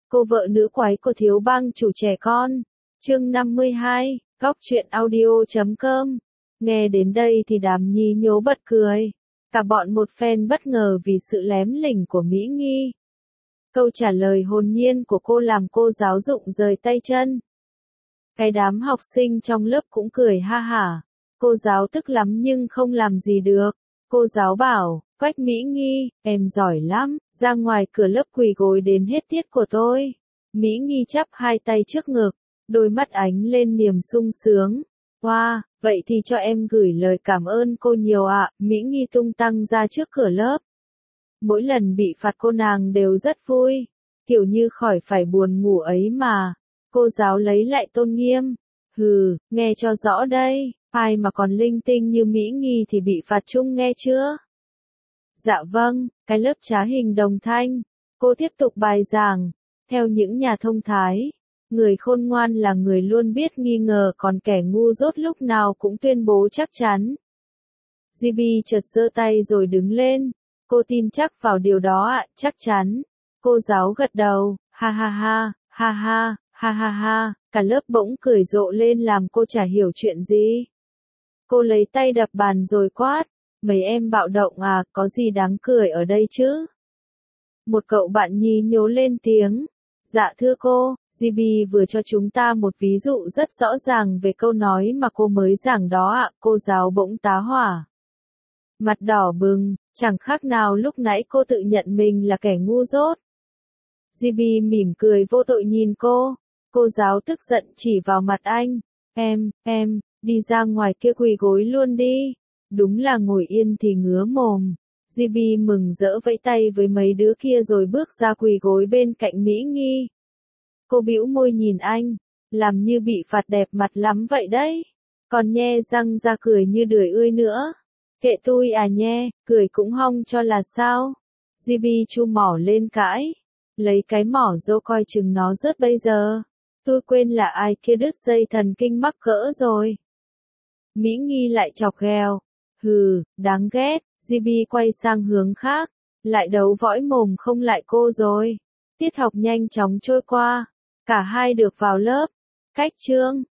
Cô vợ nữ quái của thiếu bang chủ trẻ con. Chương 52, góc truyện audio.com. Nghe đến đây thì Đàm Nhi nhố bật cười. Cả bọn một phen bất ngờ vì sự lém lỉnh của Mỹ Nghi. Câu trả lời hồn nhiên của cô làm cô giáo dụng rời tay chân. Cái đám học sinh trong lớp cũng cười ha hả. Cô giáo tức lắm nhưng không làm gì được. Cô giáo bảo, Quách Mỹ Nghi, em giỏi lắm, ra ngoài cửa lớp quỳ gối đến hết tiết của tôi. Mỹ Nghi chắp hai tay trước ngực, đôi mắt ánh lên niềm sung sướng. Wow, vậy thì cho em gửi lời cảm ơn cô nhiều ạ. Mỹ Nghi tung tăng ra trước cửa lớp. Mỗi lần bị phạt cô nàng đều rất vui, kiểu như khỏi phải buồn ngủ ấy mà. Cô giáo lấy lại tôn nghiêm. Hừ, nghe cho rõ đây, ai mà còn linh tinh như Mỹ Nghi thì bị phạt chung nghe chưa? Dạ vâng, cái lớp trá hình đồng thanh. Cô tiếp tục bài giảng. Theo những nhà thông thái, người khôn ngoan là người luôn biết nghi ngờ, còn kẻ ngu dốt lúc nào cũng tuyên bố chắc chắn. GB chợt giơ tay rồi đứng lên. Cô tin chắc vào điều đó ạ, chắc chắn. Cô giáo gật đầu, ha ha ha, ha ha, ha ha ha, cả lớp bỗng cười rộ lên làm cô chả hiểu chuyện gì. Cô lấy tay đập bàn rồi quát, mấy em bạo động à, có gì đáng cười ở đây chứ? Một cậu bạn nhí nhố lên tiếng, dạ thưa cô, GB vừa cho chúng ta một ví dụ rất rõ ràng về câu nói mà cô mới giảng đó ạ. Cô giáo bỗng tá hỏa. Mặt đỏ bừng, chẳng khác nào lúc nãy cô tự nhận mình là kẻ ngu dốt. GB mỉm cười vô tội nhìn cô. Cô giáo tức giận chỉ vào mặt anh. Em, đi ra ngoài kia quỳ gối luôn đi. Đúng là ngồi yên thì ngứa mồm. GB mừng rỡ vẫy tay với mấy đứa kia rồi bước ra quỳ gối bên cạnh Mỹ Nghi. Cô bĩu môi nhìn anh, làm như bị phạt đẹp mặt lắm vậy đấy. Còn nhe răng ra cười như đười ươi nữa. Kệ tôi à nhe, cười cũng hong cho là sao? GB chu mỏ lên cãi. Lấy cái mỏ dô coi chừng nó rớt bây giờ. Tôi quên là ai kia đứt dây thần kinh mắc cỡ rồi. Mỹ Nghi lại chọc ghẹo. Hừ, đáng ghét. GB quay sang hướng khác. Lại đấu võ mồm không lại cô rồi. Tiết học nhanh chóng trôi qua. Cả hai được vào lớp. Cách chương.